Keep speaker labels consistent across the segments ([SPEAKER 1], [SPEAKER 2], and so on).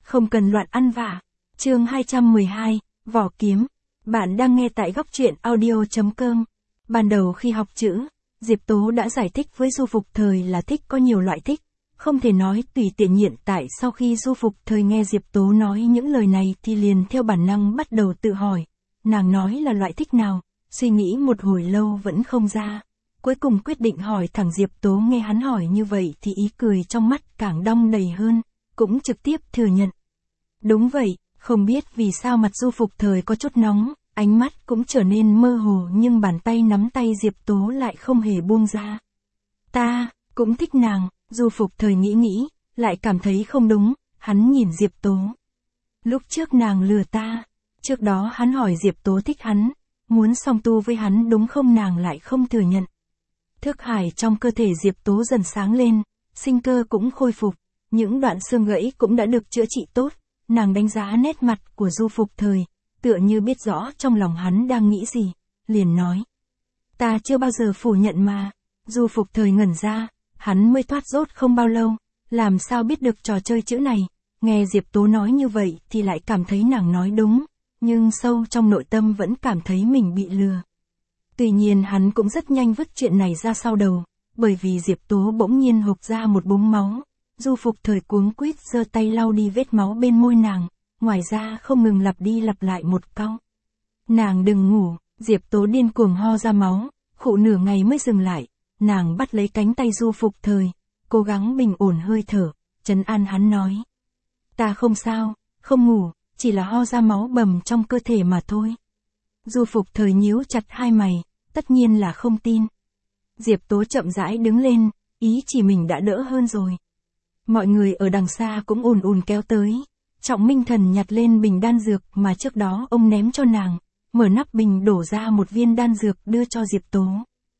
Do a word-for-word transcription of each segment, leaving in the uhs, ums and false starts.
[SPEAKER 1] không cần loạn ăn vạ. Chương hai trăm mười hai, vỏ kiếm. Bạn đang nghe tại góc truyện audio chấm com. Ban đầu khi học chữ, Diệp Tố đã giải thích với Du Phục Thời là thích có nhiều loại thích, không thể nói tùy tiện. Hiện tại sau khi Du Phục Thời nghe Diệp Tố nói những lời này thì liền theo bản năng bắt đầu tự hỏi, nàng nói là loại thích nào, suy nghĩ một hồi lâu vẫn không ra. Cuối cùng quyết định hỏi thẳng Diệp Tố. Nghe hắn hỏi như vậy thì ý cười trong mắt càng đong đầy hơn, cũng trực tiếp thừa nhận. Đúng vậy, không biết vì sao mặt Du Phục Thời có chút nóng, ánh mắt cũng trở nên mơ hồ nhưng bàn tay nắm tay Diệp Tố lại không hề buông ra. Ta, cũng thích nàng, Du Phục Thời nghĩ nghĩ, lại cảm thấy không đúng, hắn nhìn Diệp Tố. Lúc trước nàng lừa ta, trước đó hắn hỏi Diệp Tố thích hắn, muốn song tu với hắn đúng không, nàng lại không thừa nhận. Thức hải trong cơ thể Diệp Tố dần sáng lên, sinh cơ cũng khôi phục, những đoạn xương gãy cũng đã được chữa trị tốt, nàng đánh giá nét mặt của Du Phục Thời, tựa như biết rõ trong lòng hắn đang nghĩ gì, liền nói. Ta chưa bao giờ phủ nhận mà. Du Phục Thời ngẩn ra, hắn mới thoát dốt không bao lâu, làm sao biết được trò chơi chữ này, nghe Diệp Tố nói như vậy thì lại cảm thấy nàng nói đúng, nhưng sâu trong nội tâm vẫn cảm thấy mình bị lừa. Tuy nhiên hắn cũng rất nhanh vứt chuyện này ra sau đầu, bởi vì Diệp Tố bỗng nhiên hộc ra một búng máu. Du Phục Thời cuống quýt giơ tay lau đi vết máu bên môi nàng, ngoài ra không ngừng lặp đi lặp lại một câu. Nàng đừng ngủ. Diệp Tố điên cuồng ho ra máu, khụ nửa ngày mới dừng lại, nàng bắt lấy cánh tay Du Phục Thời, cố gắng bình ổn hơi thở, trấn an hắn nói. Ta không sao, không ngủ, chỉ là ho ra máu bầm trong cơ thể mà thôi. Du Phục Thời nhíu chặt hai mày, tất nhiên là không tin. Diệp Tố chậm rãi đứng lên, ý chỉ mình đã đỡ hơn rồi. Mọi người ở đằng xa cũng ùn ùn kéo tới. Trọng Minh Thần nhặt lên bình đan dược mà trước đó ông ném cho nàng, mở nắp bình đổ ra một viên đan dược đưa cho Diệp Tố.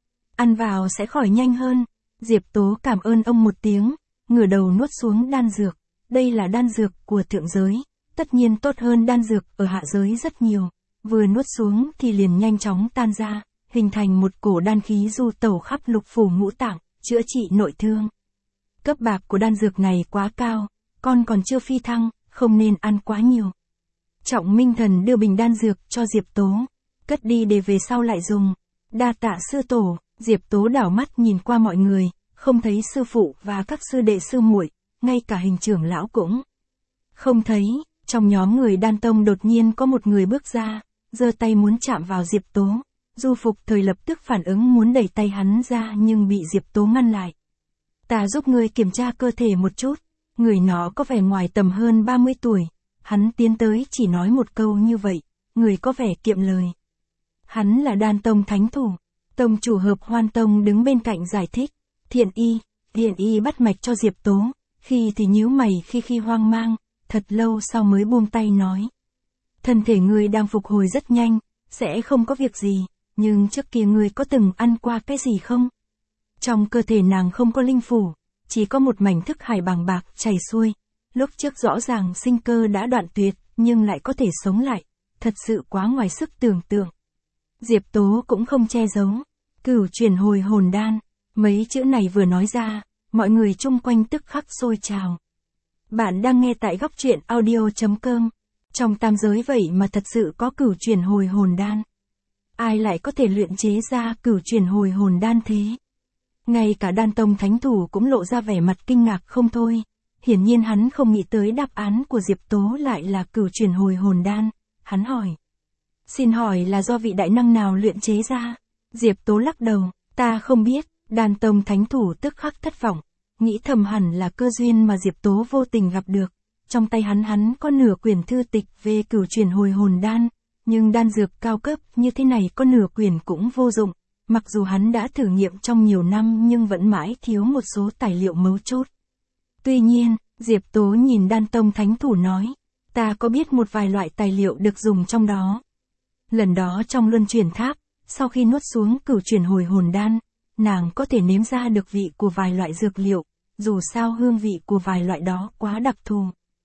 [SPEAKER 1] Ăn vào sẽ khỏi nhanh hơn. Diệp Tố cảm ơn ông một tiếng, ngửa đầu nuốt xuống đan dược. Đây là đan dược của thượng giới, tất nhiên tốt hơn đan dược ở hạ giới rất nhiều. Vừa nuốt xuống thì liền nhanh chóng tan ra, hình thành một cổ đan khí du tẩu khắp lục phủ ngũ tạng, chữa trị nội thương. Cấp bậc của đan dược này quá cao, con còn chưa phi thăng, không nên ăn quá nhiều. Trọng Minh Thần đưa bình đan dược cho Diệp Tố, cất đi để về sau lại dùng. Đa tạ sư tổ. Diệp Tố đảo mắt nhìn qua mọi người, không thấy sư phụ và các sư đệ sư muội, ngay cả hình trưởng lão cũng không thấy. Trong nhóm người Đan Tông đột nhiên có một người bước ra, giơ tay muốn chạm vào Diệp Tố. Du Phục Thời lập tức phản ứng muốn đẩy tay hắn ra nhưng bị Diệp Tố ngăn lại. Ta giúp ngươi kiểm tra cơ thể một chút. Người nó có vẻ ngoài tầm hơn ba mươi tuổi. Hắn tiến tới chỉ nói một câu như vậy, người có vẻ kiệm lời. Hắn là Đan Tông thánh thủ. Tông chủ Hợp Hoan Tông đứng bên cạnh giải thích. Thiện y, thiện y bắt mạch cho Diệp Tố, khi thì nhíu mày khi khi hoang mang, thật lâu sau mới buông tay nói. Thân thể ngươi đang phục hồi rất nhanh, sẽ không có việc gì, nhưng trước kia ngươi có từng ăn qua cái gì không? Trong cơ thể nàng không có linh phủ, chỉ có một mảnh thức hải bàng bạc chảy xuôi. Lúc trước rõ ràng sinh cơ đã đoạn tuyệt, nhưng lại có thể sống lại, thật sự quá ngoài sức tưởng tượng. Diệp Tố cũng không che giấu. Cửu chuyển hồi hồn đan. Mấy chữ này vừa nói ra, mọi người chung quanh tức khắc sôi trào. Bạn đang nghe tại góc truyện audio chấm com. Trong tam giới vậy mà thật sự có cửu chuyển hồi hồn đan. Ai lại có thể luyện chế ra cửu chuyển hồi hồn đan thế? Ngay cả Đan Tông thánh thủ cũng lộ ra vẻ mặt kinh ngạc không thôi. Hiển nhiên hắn không nghĩ tới đáp án của Diệp Tố lại là cửu chuyển hồi hồn đan. Hắn hỏi. Xin hỏi là do vị đại năng nào luyện chế ra? Diệp Tố lắc đầu. Ta không biết. Đan Tông thánh thủ tức khắc thất vọng. Nghĩ thầm hẳn là cơ duyên mà Diệp Tố vô tình gặp được. Trong tay hắn hắn có nửa quyển thư tịch về cửu chuyển hồi hồn đan. Nhưng đan dược cao cấp như thế này có nửa quyển cũng vô dụng. Mặc dù hắn đã thử nghiệm trong nhiều năm nhưng vẫn mãi thiếu một số tài liệu mấu chốt. Tuy nhiên, Diệp Tố nhìn Đan Tông thánh thủ nói. Ta có biết một vài loại tài liệu được dùng trong đó. Lần đó trong luân chuyển tháp, sau khi nuốt xuống cửu chuyển hồi hồn đan, nàng có thể nếm ra được vị của vài loại dược liệu, dù sao hương vị của vài loại đó quá đặc thù.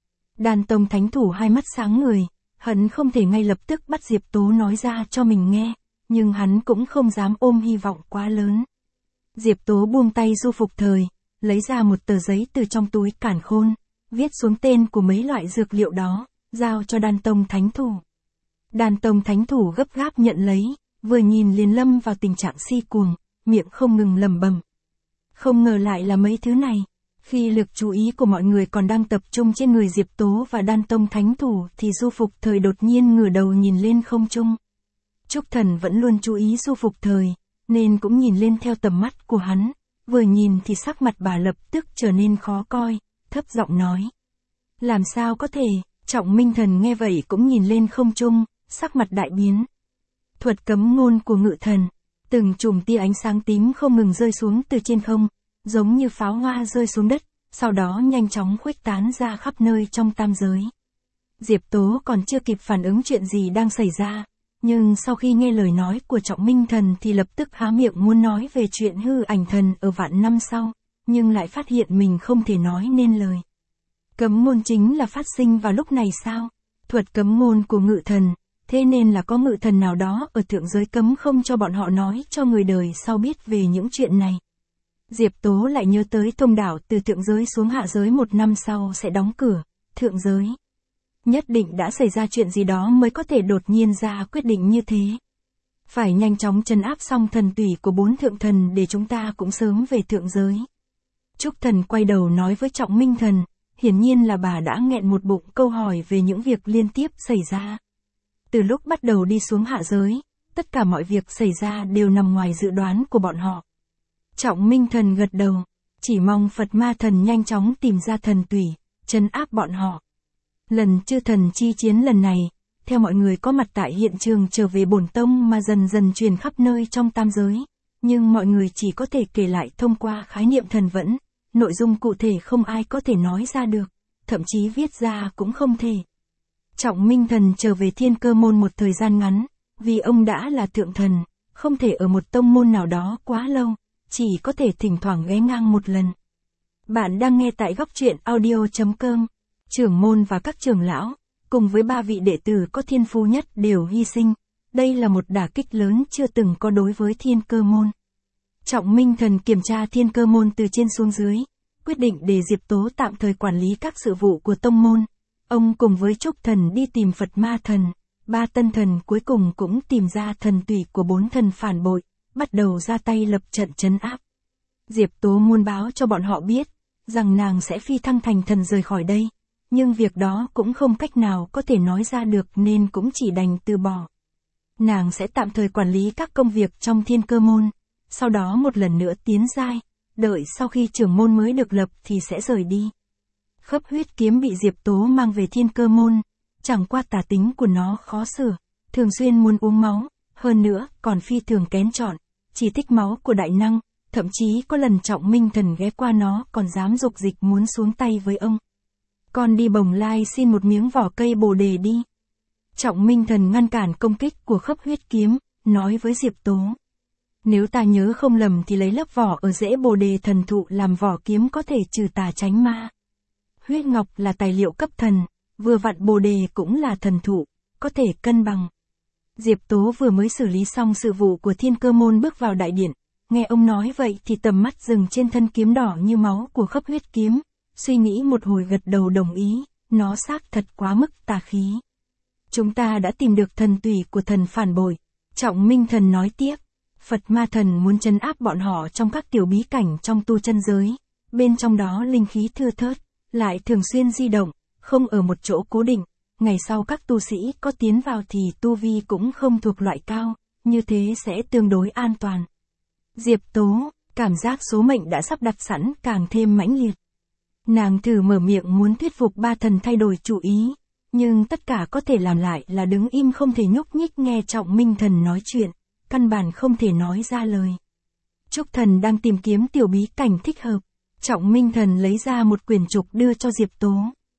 [SPEAKER 1] Đan Tông thánh thủ hai mắt sáng người, hắn không thể ngay lập tức bắt Diệp Tố nói ra cho mình nghe, nhưng hắn cũng không dám ôm hy vọng quá lớn. Diệp Tố buông tay Du Phục Thời, lấy ra một tờ giấy từ trong túi cản khôn, viết xuống tên của mấy loại dược liệu đó, giao cho Đan Tông thánh thủ. Đan Tông thánh thủ gấp gáp nhận lấy, vừa nhìn liền lâm vào tình trạng si cuồng, miệng không ngừng lẩm bẩm. Không ngờ lại là mấy thứ này. Khi lực chú ý của mọi người còn đang tập trung trên người Diệp Tố và Đan Tông thánh thủ thì Du Phục Thời đột nhiên ngửa đầu nhìn lên không trung. Trúc Thần vẫn luôn chú ý Du Phục Thời, nên cũng nhìn lên theo tầm mắt của hắn, vừa nhìn thì sắc mặt bà lập tức trở nên khó coi, thấp giọng nói. Làm sao có thể, Trọng Minh Thần nghe vậy cũng nhìn lên không trung, sắc mặt đại biến. Thuật cấm ngôn của Ngự Thần, từng chùm tia ánh sáng tím không ngừng rơi xuống từ trên không, giống như pháo hoa rơi xuống đất, sau đó nhanh chóng khuếch tán ra khắp nơi trong tam giới. Diệp Tố còn chưa kịp phản ứng chuyện gì đang xảy ra, nhưng sau khi nghe lời nói của Trọng Minh Thần thì lập tức há miệng muốn nói về chuyện hư ảnh thần ở vạn năm sau, nhưng lại phát hiện mình không thể nói nên lời. Cấm ngôn chính là phát sinh vào lúc này sao? Thuật cấm ngôn của Ngự Thần, thế nên là có ngự thần nào đó ở thượng giới cấm không cho bọn họ nói cho người đời sau biết về những chuyện này. Diệp Tố lại nhớ tới thông đạo từ thượng giới xuống hạ giới một năm sau sẽ đóng cửa, thượng giới. Nhất định đã xảy ra chuyện gì đó mới có thể đột nhiên ra quyết định như thế. Phải nhanh chóng trấn áp xong thần tủy của bốn thượng thần để chúng ta cũng sớm về thượng giới. Trúc Thần quay đầu nói với Trọng Minh Thần, hiển nhiên là bà đã nghẹn một bụng câu hỏi về những việc liên tiếp xảy ra. Từ lúc bắt đầu đi xuống hạ giới, tất cả mọi việc xảy ra đều nằm ngoài dự đoán của bọn họ. Trọng Minh Thần gật đầu, chỉ mong Phật Ma Thần nhanh chóng tìm ra thần tủy, trấn áp bọn họ. Lần chư thần chi chiến lần này, theo mọi người có mặt tại hiện trường trở về bổn tông mà dần dần truyền khắp nơi trong tam giới, nhưng mọi người chỉ có thể kể lại thông qua khái niệm thần vẫn, nội dung cụ thể không ai có thể nói ra được, thậm chí viết ra cũng không thể. Trọng Minh Thần trở về Thiên Cơ Môn một thời gian ngắn, vì ông đã là thượng thần, không thể ở một tông môn nào đó quá lâu, chỉ có thể thỉnh thoảng ghé ngang một lần. Bạn đang nghe tại góc truyện audio chấm com. Trưởng môn và các trưởng lão, cùng với ba vị đệ tử có thiên phú nhất đều hy sinh. Đây là một đả kích lớn chưa từng có đối với Thiên Cơ Môn. Trọng Minh Thần kiểm tra Thiên Cơ Môn từ trên xuống dưới, quyết định để Diệp Tố tạm thời quản lý các sự vụ của tông môn. Ông cùng với Trúc Thần đi tìm Phật Ma Thần, ba tân thần cuối cùng cũng tìm ra thần tủy của bốn thần phản bội, bắt đầu ra tay lập trận trấn áp. Diệp Tố muốn báo cho bọn họ biết, rằng nàng sẽ phi thăng thành thần rời khỏi đây, nhưng việc đó cũng không cách nào có thể nói ra được nên cũng chỉ đành từ bỏ. Nàng sẽ tạm thời quản lý các công việc trong Thiên Cơ Môn, sau đó một lần nữa tiến giai, đợi sau khi trưởng môn mới được lập thì sẽ rời đi. Khấp huyết kiếm bị Diệp Tố mang về Thiên Cơ Môn, chẳng qua tà tính của nó khó sửa, thường xuyên muốn uống máu, hơn nữa còn phi thường kén chọn, chỉ thích máu của đại năng, thậm chí có lần Trọng Minh Thần ghé qua nó còn dám dục dịch muốn xuống tay với ông. Con đi Bồng Lai xin một miếng vỏ cây bồ đề đi. Trọng Minh Thần ngăn cản công kích của khấp huyết kiếm, nói với Diệp Tố. Nếu ta nhớ không lầm thì lấy lớp vỏ ở rễ bồ đề thần thụ làm vỏ kiếm có thể trừ tà tránh ma. Huyết ngọc là tài liệu cấp thần, vừa vặn bồ đề cũng là thần thụ, có thể cân bằng. Diệp Tố vừa mới xử lý xong sự vụ của Thiên Cơ Môn bước vào đại điện, nghe ông nói vậy thì tầm mắt dừng trên thân kiếm đỏ như máu của khấp huyết kiếm, suy nghĩ một hồi gật đầu đồng ý, nó xác thật quá mức tà khí. Chúng ta đã tìm được thần tủy của thần phản bội, Trọng Minh Thần nói tiếp, Phật Ma Thần muốn trấn áp bọn họ trong các tiểu bí cảnh trong tu chân giới, bên trong đó linh khí thưa thớt, lại thường xuyên di động, không ở một chỗ cố định, ngày sau các tu sĩ có tiến vào thì tu vi cũng không thuộc loại cao, như thế sẽ tương đối an toàn. Diệp Tố, cảm giác số mệnh đã sắp đặt sẵn càng thêm mãnh liệt. Nàng thử mở miệng muốn thuyết phục ba thần thay đổi chủ ý, nhưng tất cả có thể làm lại là đứng im không thể nhúc nhích nghe Trọng Minh Thần nói chuyện, căn bản không thể nói ra lời. Trúc Thần đang tìm kiếm tiểu bí cảnh thích hợp, Trọng Minh Thần lấy ra một quyển trục đưa cho Diệp Tố.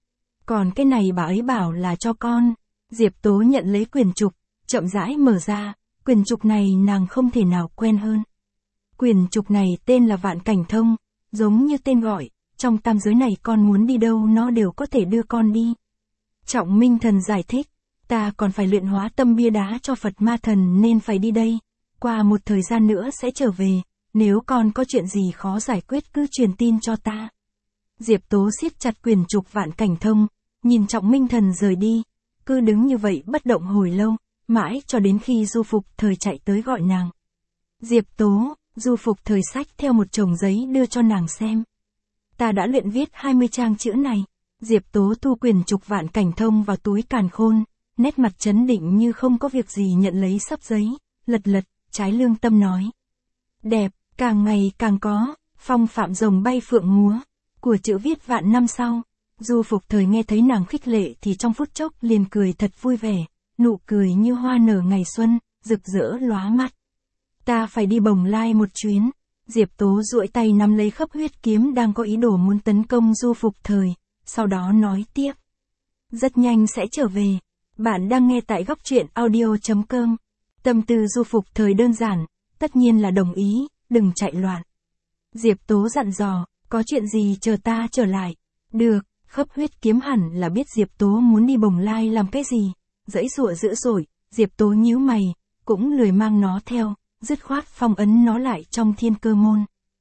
[SPEAKER 1] Còn cái này bà ấy bảo là cho con. Diệp Tố nhận lấy quyển trục, chậm rãi mở ra, quyển trục này nàng không thể nào quen hơn. Quyển trục này tên là Vạn Cảnh Thông, giống như tên gọi, trong tam giới này con muốn đi đâu nó đều có thể đưa con đi. Trọng Minh Thần giải thích, ta còn phải luyện hóa tâm bia đá cho Phật Ma Thần nên phải đi đây, qua một thời gian nữa sẽ trở về, nếu con có chuyện gì khó giải quyết cứ truyền tin cho ta. Diệp Tố siết chặt quyền trục vạn cảnh thông, nhìn Trọng Minh Thần rời đi, cứ đứng như vậy bất động hồi lâu, mãi cho đến khi Du Phục Thời chạy tới gọi nàng. Diệp Tố, Du Phục Thời xách theo một chồng giấy đưa cho nàng xem. Ta đã luyện viết hai mươi trang chữ này. Diệp Tố thu quyền trục vạn cảnh thông vào túi càn khôn, nét mặt trấn định như không có việc gì nhận lấy sấp giấy, lật lật, trái lương tâm nói. Đẹp, càng ngày càng có, phong phạm rồng bay phượng múa, của chữ viết vạn năm sau. Du Phục Thời nghe thấy nàng khích lệ thì trong phút chốc liền cười thật vui vẻ, nụ cười như hoa nở ngày xuân, rực rỡ lóa mắt. Ta phải đi Bồng Lai một chuyến. Diệp Tố duỗi tay nắm lấy khấp huyết kiếm đang có ý đồ muốn tấn công Du Phục Thời, sau đó nói tiếp. Rất nhanh sẽ trở về. Bạn đang nghe tại góc truyện audio chấm com. Tâm tư Du Phục Thời đơn giản, tất nhiên là đồng ý, đừng chạy loạn. Diệp Tố dặn dò, có chuyện gì chờ ta trở lại. Được, khấp huyết kiếm hẳn là biết Diệp Tố muốn đi Bồng Lai làm cái gì. Dãy dụa dữ dội, Diệp Tố nhíu mày, cũng lười mang nó theo, dứt khoát phong ấn nó lại trong thiên cơ môn.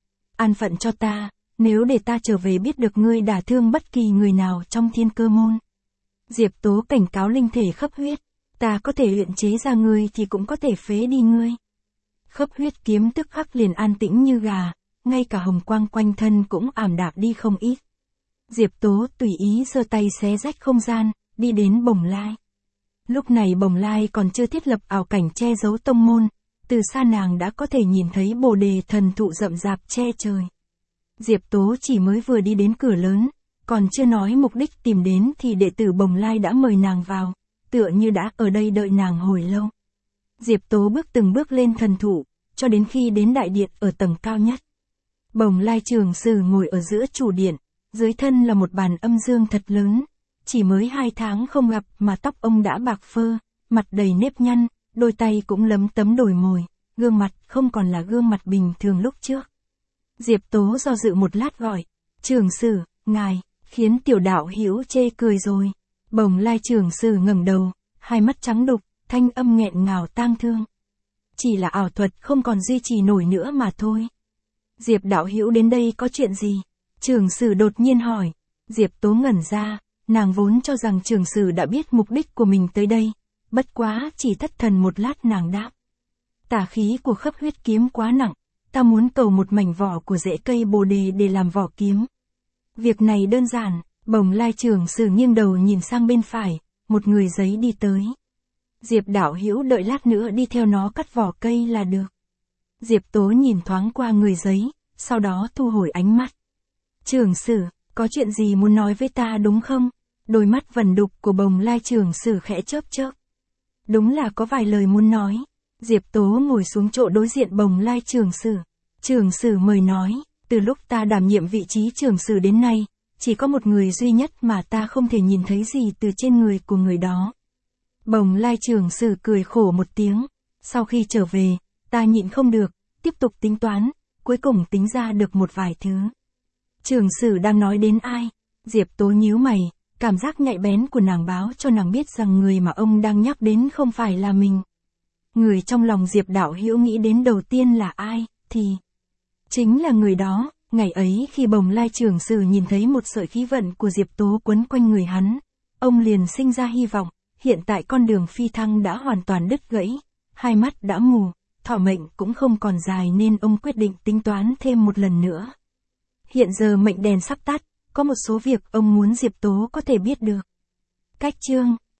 [SPEAKER 1] An phận cho ta, nếu để ta trở về biết được ngươi đả thương bất kỳ người nào trong thiên cơ môn. Diệp Tố cảnh cáo linh thể khấp huyết, ta có thể luyện chế ra ngươi thì cũng có thể phế đi ngươi. Khấp huyết kiếm tức khắc liền an tĩnh như gà, ngay cả hồng quang quanh thân cũng ảm đạm đi không ít. Diệp Tố tùy ý giơ tay xé rách không gian, đi đến Bồng Lai. Lúc này Bồng Lai còn chưa thiết lập ảo cảnh che giấu tông môn, từ xa nàng đã có thể nhìn thấy bồ đề thần thụ rậm rạp che trời. Diệp Tố chỉ mới vừa đi đến cửa lớn, còn chưa nói mục đích tìm đến thì đệ tử Bồng Lai đã mời nàng vào, tựa như đã ở đây đợi nàng hồi lâu. Diệp Tố bước từng bước lên thần thụ, cho đến khi đến đại điện ở tầng cao nhất. Bồng Lai Trường Sử ngồi ở giữa chủ điện, dưới thân là một bàn âm dương thật lớn, chỉ mới hai tháng không gặp mà tóc ông đã bạc phơ, mặt đầy nếp nhăn, đôi tay cũng lấm tấm đồi mồi, gương mặt không còn là gương mặt bình thường lúc trước. Diệp Tố do dự một lát gọi, Trường Sử, ngài, khiến tiểu đạo hữu chê cười rồi. Bồng Lai Trường Sử ngẩng đầu, hai mắt trắng đục, thanh âm nghẹn ngào tang thương. Chỉ là ảo thuật không còn duy trì nổi nữa mà thôi. Diệp đạo hữu đến đây có chuyện gì? Trường Sử đột nhiên hỏi. Diệp Tố ngẩn ra, nàng vốn cho rằng Trường Sử đã biết mục đích của mình tới đây, bất quá chỉ thất thần một lát nàng đáp. Tà khí của khấp huyết kiếm quá nặng, ta muốn cầu một mảnh vỏ của rễ cây bồ đề để làm vỏ kiếm. Việc này đơn giản. Bồng Lai Trường Sử nghiêng đầu nhìn sang bên phải, một người giấy đi tới. Diệp đạo hữu đợi lát nữa đi theo nó cắt vỏ cây là được. Diệp Tố nhìn thoáng qua người giấy, sau đó thu hồi ánh mắt. Trường Sử, có chuyện gì muốn nói với ta đúng không? Đôi mắt vẩn đục của Bồng Lai Trường Sử khẽ chớp chớp. Đúng là có vài lời muốn nói. Diệp Tố ngồi xuống chỗ đối diện Bồng Lai Trường Sử. Trường Sử mời nói, từ lúc ta đảm nhiệm vị trí Trường Sử đến nay, chỉ có một người duy nhất mà ta không thể nhìn thấy gì từ trên người của người đó. Bồng Lai Trường Sử cười khổ một tiếng. Sau khi trở về, ta nhịn không được, tiếp tục tính toán, cuối cùng tính ra được một vài thứ. Trường Sử đang nói đến ai? Diệp Tố nhíu mày, cảm giác nhạy bén của nàng báo cho nàng biết rằng người mà ông đang nhắc đến không phải là mình. Người trong lòng Diệp đạo hữu nghĩ đến đầu tiên là ai, thì chính là người đó. Ngày ấy khi Bồng Lai Trường Sử nhìn thấy một sợi khí vận của Diệp Tố quấn quanh người hắn, ông liền sinh ra hy vọng, hiện tại con đường phi thăng đã hoàn toàn đứt gãy, hai mắt đã mù, thọ mệnh cũng không còn dài nên ông quyết định tính toán thêm một lần nữa. Hiện giờ mệnh đèn sắp tắt, có một số việc ông muốn Diệp Tố có thể biết được. Cách chương